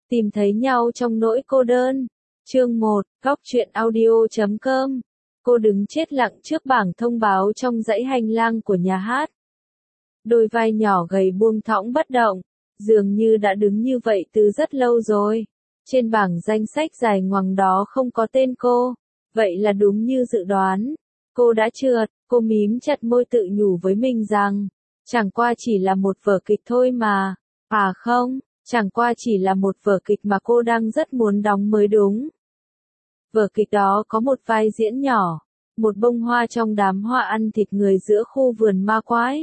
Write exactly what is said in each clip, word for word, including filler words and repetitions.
Tìm thấy nhau trong nỗi cô đơn. Chương một, góc truyện audio chấm com. Cô đứng chết lặng trước bảng thông báo trong dãy hành lang của nhà hát. Đôi vai nhỏ gầy buông thõng bất động, dường như đã đứng như vậy từ rất lâu rồi. Trên bảng danh sách dài ngoằng đó không có tên cô. Vậy là đúng như dự đoán. Cô đã trượt, cô mím chặt môi tự nhủ với mình rằng, chẳng qua chỉ là một vở kịch thôi mà. À không, chẳng qua chỉ là một vở kịch mà cô đang rất muốn đóng mới đúng. Vở kịch đó có một vai diễn nhỏ, một bông hoa trong đám hoa ăn thịt người giữa khu vườn ma quái.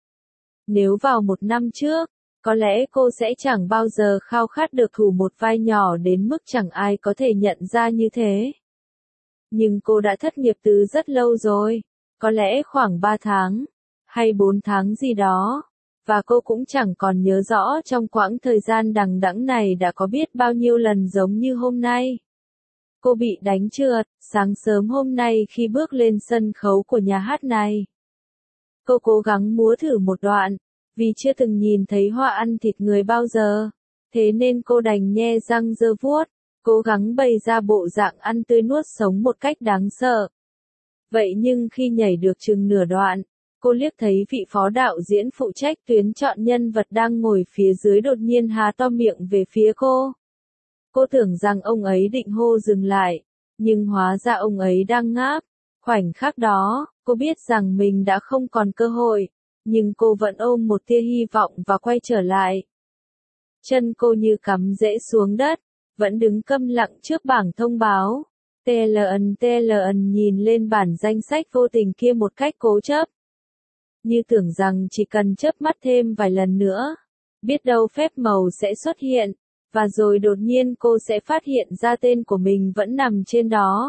Nếu vào một năm trước, có lẽ cô sẽ chẳng bao giờ khao khát được thủ một vai nhỏ đến mức chẳng ai có thể nhận ra như thế. Nhưng cô đã thất nghiệp từ rất lâu rồi, có lẽ khoảng ba tháng, hay bốn tháng gì đó, và cô cũng chẳng còn nhớ rõ trong quãng thời gian đằng đẵng này đã có biết bao nhiêu lần giống như hôm nay. Cô bị đánh trượt, sáng sớm hôm nay khi bước lên sân khấu của nhà hát này. Cô cố gắng múa thử một đoạn, vì chưa từng nhìn thấy hoa ăn thịt người bao giờ, thế nên cô đành nhe răng giơ vuốt, cố gắng bày ra bộ dạng ăn tươi nuốt sống một cách đáng sợ. Vậy nhưng khi nhảy được chừng nửa đoạn, cô liếc thấy vị phó đạo diễn phụ trách tuyến chọn nhân vật đang ngồi phía dưới đột nhiên há to miệng về phía cô. Cô tưởng rằng ông ấy định hô dừng lại, nhưng hóa ra ông ấy đang ngáp. Khoảnh khắc đó, cô biết rằng mình đã không còn cơ hội, nhưng cô vẫn ôm một tia hy vọng và quay trở lại. Chân cô như cắm rễ xuống đất, vẫn đứng câm lặng trước bảng thông báo. tê lờ en tê lờ en nhìn lên bản danh sách vô tình kia một cách cố chấp. Như tưởng rằng chỉ cần chớp mắt thêm vài lần nữa, biết đâu phép màu sẽ xuất hiện, và rồi đột nhiên cô sẽ phát hiện ra tên của mình vẫn nằm trên đó.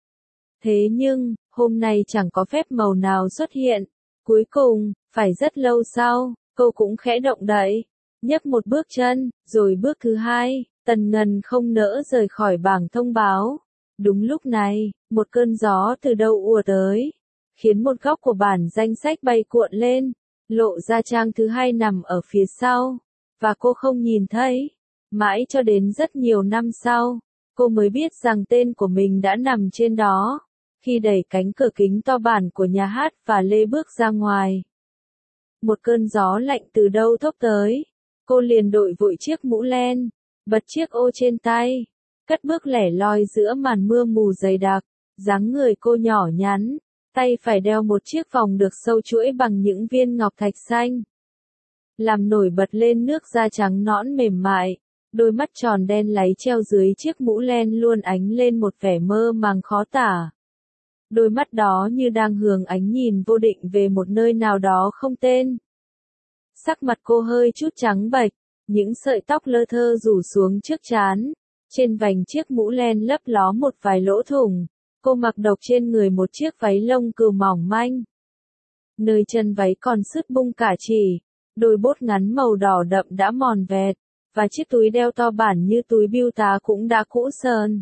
Thế nhưng, hôm nay chẳng có phép màu nào xuất hiện. Cuối cùng, phải rất lâu sau, cô cũng khẽ động đậy, nhấc một bước chân, rồi bước thứ hai, tần ngần không nỡ rời khỏi bảng thông báo. Đúng lúc này, một cơn gió từ đâu ùa tới, khiến một góc của bản danh sách bay cuộn lên, lộ ra trang thứ hai nằm ở phía sau, và cô không nhìn thấy. Mãi cho đến rất nhiều năm sau, cô mới biết rằng tên của mình đã nằm trên đó, khi đẩy cánh cửa kính to bản của nhà hát và lê bước ra ngoài. Một cơn gió lạnh từ đâu thốc tới, cô liền đội vội chiếc mũ len, bật chiếc ô trên tay, cất bước lẻ loi giữa màn mưa mù dày đặc, dáng người cô nhỏ nhắn, tay phải đeo một chiếc vòng được sâu chuỗi bằng những viên ngọc thạch xanh, làm nổi bật lên nước da trắng nõn mềm mại. Đôi mắt tròn đen láy treo dưới chiếc mũ len luôn ánh lên một vẻ mơ màng khó tả. Đôi mắt đó như đang hưởng ánh nhìn vô định về một nơi nào đó không tên. Sắc mặt cô hơi chút trắng bệch, những sợi tóc lơ thơ rủ xuống trước trán. Trên vành chiếc mũ len lấp ló một vài lỗ thủng. Cô mặc độc trên người một chiếc váy lông cừu mỏng manh. Nơi chân váy còn sứt bung cả chỉ, đôi bốt ngắn màu đỏ đậm đã mòn vẹt. Và chiếc túi đeo to bản như túi bưu tá cũng đã cũ sờn.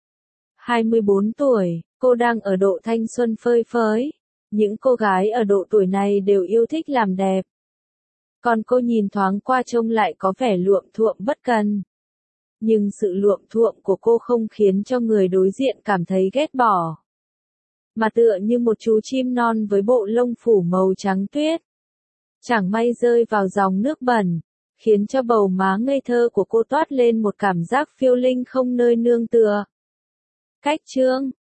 hai mươi bốn tuổi, cô đang ở độ thanh xuân phơi phới. Những cô gái ở độ tuổi này đều yêu thích làm đẹp. Còn cô nhìn thoáng qua trông lại có vẻ luộm thuộm bất cần. Nhưng sự luộm thuộm của cô không khiến cho người đối diện cảm thấy ghét bỏ. Mà tựa như một chú chim non với bộ lông phủ màu trắng tuyết. Chẳng may rơi vào dòng nước bẩn, khiến cho bầu má ngây thơ của cô toát lên một cảm giác phiêu linh không nơi nương tựa. Cách chương